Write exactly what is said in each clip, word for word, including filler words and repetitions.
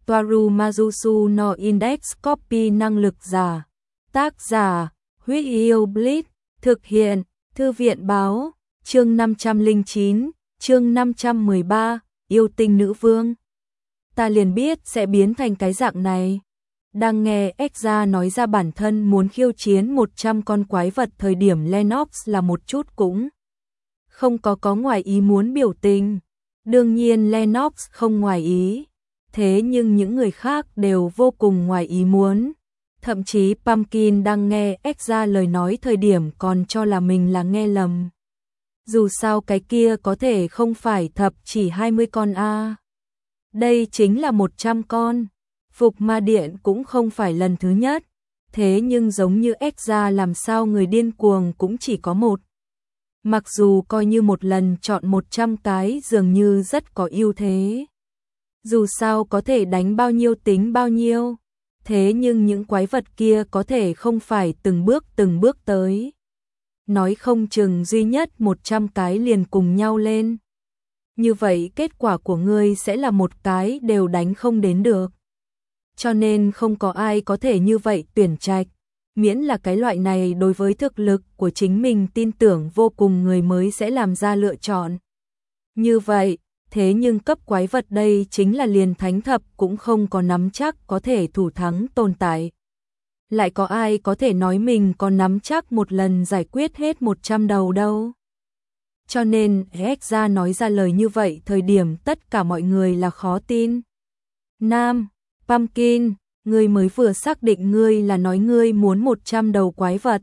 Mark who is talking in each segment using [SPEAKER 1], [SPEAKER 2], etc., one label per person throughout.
[SPEAKER 1] Toaru Majusu no Index Copy năng lực giả. Tác giả, Huyết Yêu Blitz, thực hiện, Thư viện báo, chương năm trăm lẻ chín, chương năm trăm mười ba, yêu tinh nữ vương. Ta liền biết sẽ biến thành cái dạng này. Đang nghe Exra nói ra bản thân muốn khiêu chiến một trăm con quái vật thời điểm Lennox là một chút cũng không có có ngoài ý muốn biểu tình. Đương nhiên Lennox không ngoài ý, thế nhưng những người khác đều vô cùng ngoài ý muốn. Thậm chí Pumpkin đang nghe Exra lời nói thời điểm còn cho là mình là nghe lầm. Dù sao cái kia có thể không phải thập chỉ hai mươi con a. Đây chính là một trăm con. Phục Ma Điện cũng không phải lần thứ nhất, thế nhưng giống như Exra làm sao người điên cuồng cũng chỉ có một. Mặc dù coi như một lần chọn một trăm cái dường như rất có ưu thế. Dù sao có thể đánh bao nhiêu tính bao nhiêu, thế nhưng những quái vật kia có thể không phải từng bước từng bước tới. Nói không chừng duy nhất một trăm cái liền cùng nhau lên. Như vậy kết quả của ngươi sẽ là một cái đều đánh không đến được. Cho nên không có ai có thể như vậy tuyển trạch, miễn là cái loại này đối với thực lực của chính mình tin tưởng vô cùng người mới sẽ làm ra lựa chọn. Như vậy, thế nhưng cấp quái vật đây chính là liền thánh thập cũng không có nắm chắc có thể thủ thắng tồn tại. Lại có ai có thể nói mình có nắm chắc một lần giải quyết hết một trăm đầu đâu. Cho nên Exra nói ra lời như vậy thời điểm tất cả mọi người là khó tin. Nam, Pumpkin, ngươi mới vừa xác định ngươi là nói ngươi muốn một trăm đầu quái vật.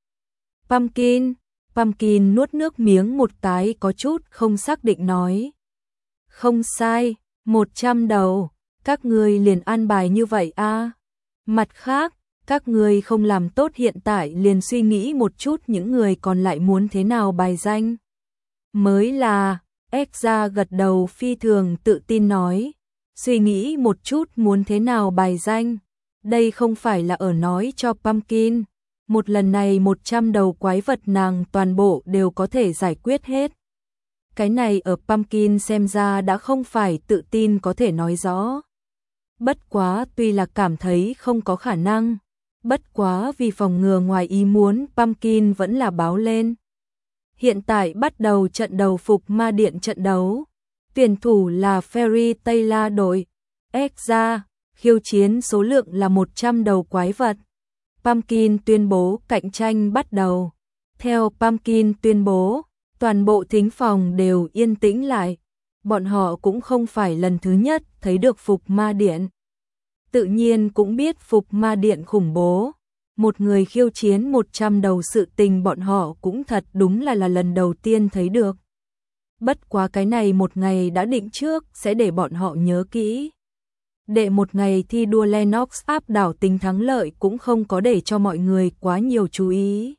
[SPEAKER 1] Pumpkin, Pumpkin nuốt nước miếng một cái có chút không xác định nói. Không sai, một trăm đầu, các ngươi liền an bài như vậy a. À. Mặt khác, các ngươi không làm tốt hiện tại liền suy nghĩ một chút những người còn lại muốn thế nào bài danh. Mới là, Exra gật đầu phi thường tự tin nói. Suy nghĩ một chút muốn thế nào bài danh. Đây không phải là ở nói cho Pumpkin. Một lần này một trăm đầu quái vật nàng toàn bộ đều có thể giải quyết hết. Cái này ở Pumpkin xem ra đã không phải tự tin có thể nói rõ. Bất quá tuy là cảm thấy không có khả năng. Bất quá vì phòng ngừa ngoài ý muốn Pumpkin vẫn là báo lên. Hiện tại bắt đầu trận đầu Phục Ma Điện trận đấu. Tuyển thủ là Fairy Tail đội. Exra, khiêu chiến số lượng là một trăm đầu quái vật. Pumpkin tuyên bố cạnh tranh bắt đầu. Theo Pumpkin tuyên bố, toàn bộ thính phòng đều yên tĩnh lại. Bọn họ cũng không phải lần thứ nhất thấy được Phục Ma Điện. Tự nhiên cũng biết Phục Ma Điện khủng bố. Một người khiêu chiến một trăm đầu sự tình bọn họ cũng thật đúng là là lần đầu tiên thấy được. Bất quá cái này một ngày đã định trước sẽ để bọn họ nhớ kỹ. Đệ một ngày thi đua Lennox áp đảo tính thắng lợi cũng không có để cho mọi người quá nhiều chú ý.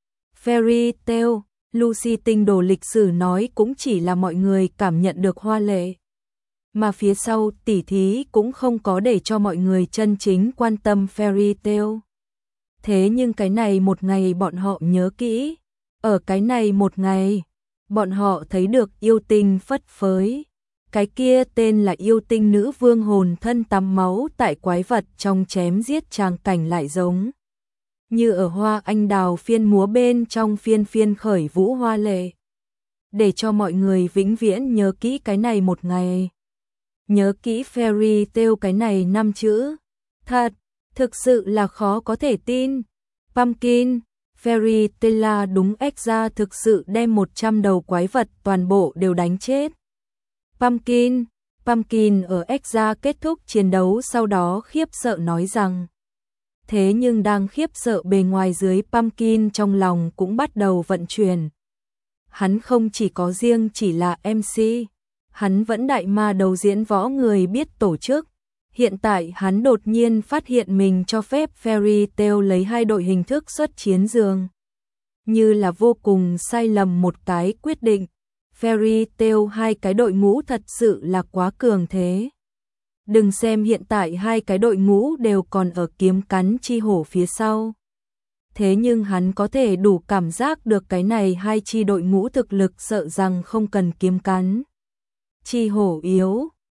[SPEAKER 1] Fairy Tail, Lucy tinh đồ lịch sử nói cũng chỉ là mọi người cảm nhận được hoa lệ. Mà phía sau tỉ thí cũng không có để cho mọi người chân chính quan tâm Fairy Tail. Thế nhưng cái này một ngày bọn họ nhớ kỹ. Ở cái này một ngày, bọn họ thấy được yêu tinh phất phới. Cái kia tên là yêu tinh nữ vương hồn thân tắm máu tại quái vật trong chém giết tràng cảnh lại giống. Như ở hoa anh đào phiên múa bên trong phiên phiên khởi vũ hoa lệ. Để cho mọi người vĩnh viễn nhớ kỹ cái này một ngày. Nhớ kỹ Fairy Tail cái này năm chữ. Thật, thực sự là khó có thể tin. Pumpkin, Fairy Tail đúng Exra thực sự đem một trăm đầu quái vật toàn bộ đều đánh chết. Pumpkin, Pumpkin ở Exra kết thúc chiến đấu sau đó khiếp sợ nói rằng. Thế nhưng đang khiếp sợ bề ngoài dưới Pumpkin trong lòng cũng bắt đầu vận chuyển. Hắn không chỉ có riêng chỉ là em xê, hắn vẫn đại ma đầu diễn võ người biết tổ chức. Hiện tại hắn đột nhiên phát hiện mình cho phép Fairy Tail lấy hai đội hình thức xuất chiến dường. Như là vô cùng sai lầm một cái quyết định. Fairy Tail hai cái đội ngũ thật sự là quá cường thế. Đừng xem hiện tại hai cái đội ngũ đều còn ở kiếm cắn chi hổ phía sau. Thế nhưng hắn có thể đủ cảm giác được cái này hai chi đội ngũ thực lực sợ rằng không cần kiếm cắn chi hổ yếu.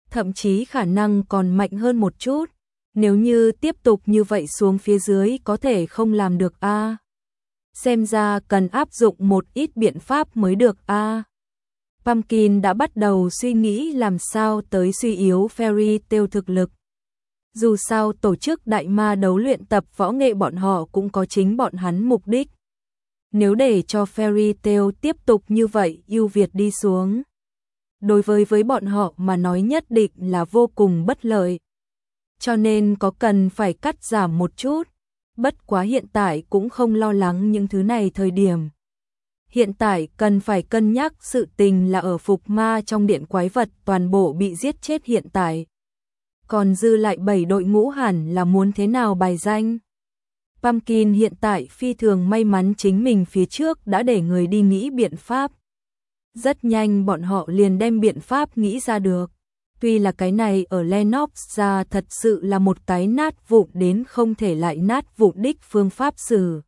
[SPEAKER 1] thậm chí khả năng còn mạnh hơn một chút. Nếu như tiếp tục như vậy xuống phía dưới có thể không làm được a. À. Xem ra cần áp dụng một ít biện pháp mới được a. À. Pumpkin đã bắt đầu suy nghĩ làm sao tới suy yếu Fairy Tail thực lực. Dù sao tổ chức đại ma đấu luyện tập võ nghệ bọn họ cũng có chính bọn hắn mục đích. Nếu để cho Fairy Tail tiếp tục như vậy ưu việt đi xuống, đối với với bọn họ mà nói nhất định là vô cùng bất lợi. Cho nên có cần phải cắt giảm một chút, bất quá hiện tại cũng không lo lắng những thứ này thời điểm. Hiện tại cần phải cân nhắc sự tình là ở phục ma trong điện quái vật toàn bộ bị giết chết hiện tại. Còn dư lại bảy đội ngũ hẳn là muốn thế nào bài danh. Pumpkin hiện tại phi thường may mắn chính mình phía trước đã để người đi nghĩ biện pháp. Rất nhanh bọn họ liền đem biện pháp nghĩ ra được. Tuy là cái này ở Lennox ra thật sự là một cái nát vụn đến không thể lại nát vụn đích phương pháp xử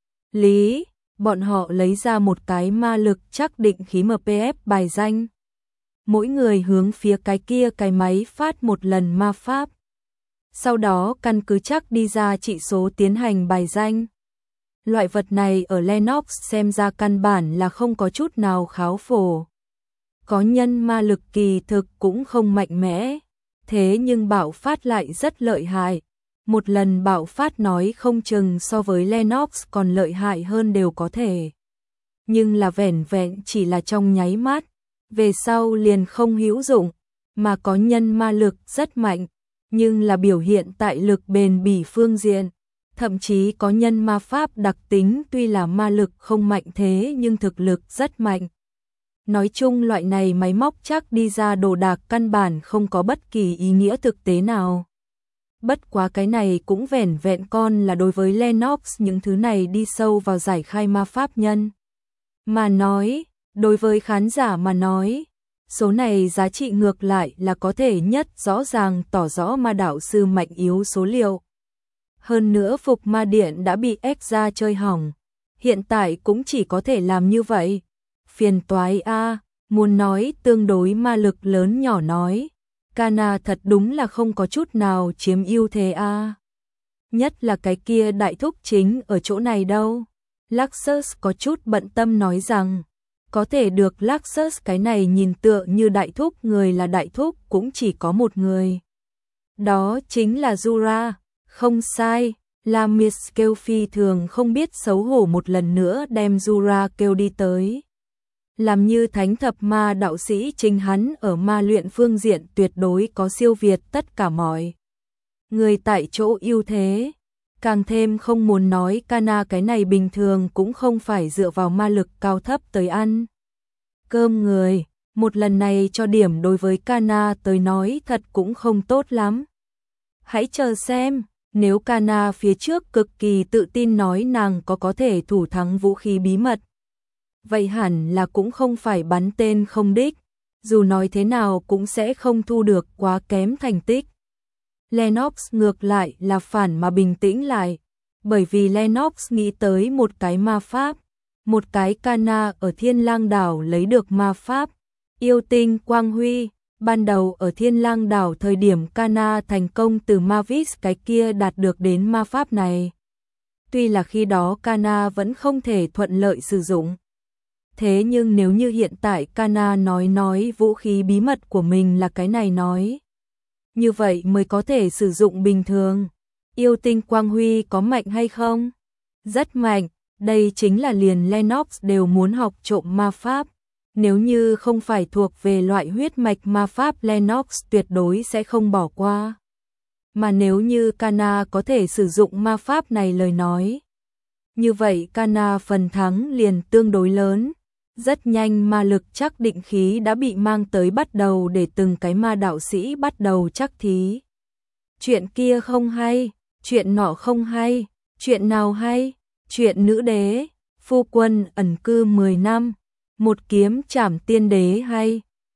[SPEAKER 1] lý. Bọn họ lấy ra một cái ma lực chắc định khí em pê ép bài danh. Mỗi người hướng phía cái kia cái máy phát một lần ma pháp. Sau đó căn cứ chắc đi ra trị số tiến hành bài danh. Loại vật này ở Lennox xem ra căn bản là không có chút nào kháo phổ. Có nhân ma lực kỳ thực cũng không mạnh mẽ, thế nhưng bạo phát lại rất lợi hại. Một lần bạo phát nói không chừng so với Lennox còn lợi hại hơn đều có thể. Nhưng là vẻn vẹn chỉ là trong nháy mắt, về sau liền không hữu dụng, mà có nhân ma lực rất mạnh, nhưng là biểu hiện tại lực bền bỉ phương diện. Thậm chí có nhân ma pháp đặc tính tuy là ma lực không mạnh thế nhưng thực lực rất mạnh. Nói chung loại này máy móc chắc đi ra đồ đạc căn bản không có bất kỳ ý nghĩa thực tế nào. Bất quá cái này cũng vẻn vẹn con là đối với Lennox những thứ này đi sâu vào giải khai ma pháp nhân. Mà nói, đối với khán giả mà nói, số này giá trị ngược lại là có thể nhất rõ ràng tỏ rõ ma đạo sư mạnh yếu số liệu. Hơn nữa phục ma điện đã bị ép ra chơi hỏng, hiện tại cũng chỉ có thể làm như vậy. Phiền toái a, muốn nói tương đối ma lực lớn nhỏ nói, Kana thật đúng là không có chút nào chiếm ưu thế a. Nhất là cái kia đại thúc chính ở chỗ này đâu. Luxus có chút bận tâm nói rằng, có thể được Luxus cái này nhìn tựa như đại thúc người là đại thúc cũng chỉ có một người. Đó chính là Jura, không sai, là Miss kêu phi thường không biết xấu hổ một lần nữa đem Jura kêu đi tới. Làm như thánh thập ma đạo sĩ chính hắn ở ma luyện phương diện tuyệt đối có siêu việt tất cả mọi người tại chỗ ưu thế. Càng thêm không muốn nói Kana cái này bình thường cũng không phải dựa vào ma lực cao thấp tới ăn cơm người. Một lần này cho điểm đối với Kana tới nói thật cũng không tốt lắm. Hãy chờ xem, nếu Kana phía trước cực kỳ tự tin nói nàng có có thể thủ thắng vũ khí bí mật, vậy hẳn là cũng không phải bắn tên không đích, dù nói thế nào cũng sẽ không thu được quá kém thành tích. Lennox ngược lại là phản mà bình tĩnh lại, bởi vì Lennox nghĩ tới một cái ma pháp, một cái Kana ở Thiên Lang đảo lấy được ma pháp, yêu tinh quang huy. Ban đầu ở Thiên Lang đảo thời điểm Kana thành công từ Mavis cái kia đạt được đến ma pháp này. Tuy là khi đó Kana vẫn không thể thuận lợi sử dụng. Thế nhưng nếu như hiện tại Kana nói nói vũ khí bí mật của mình là cái này nói, như vậy mới có thể sử dụng bình thường. Yêu tinh quang huy có mạnh hay không? Rất mạnh, đây chính là liền Lennox đều muốn học trộm ma pháp. Nếu như không phải thuộc về loại huyết mạch ma pháp Lennox tuyệt đối sẽ không bỏ qua. Mà nếu như Kana có thể sử dụng ma pháp này lời nói, như vậy Kana phần thắng liền tương đối lớn. Rất nhanh ma lực chắc định khí đã bị mang tới bắt đầu để từng cái ma đạo sĩ bắt đầu chắc thí. Chuyện kia không hay, chuyện nọ không hay, chuyện nào hay, chuyện nữ đế, phu quân ẩn cư mười năm, một kiếm trảm tiên đế hay.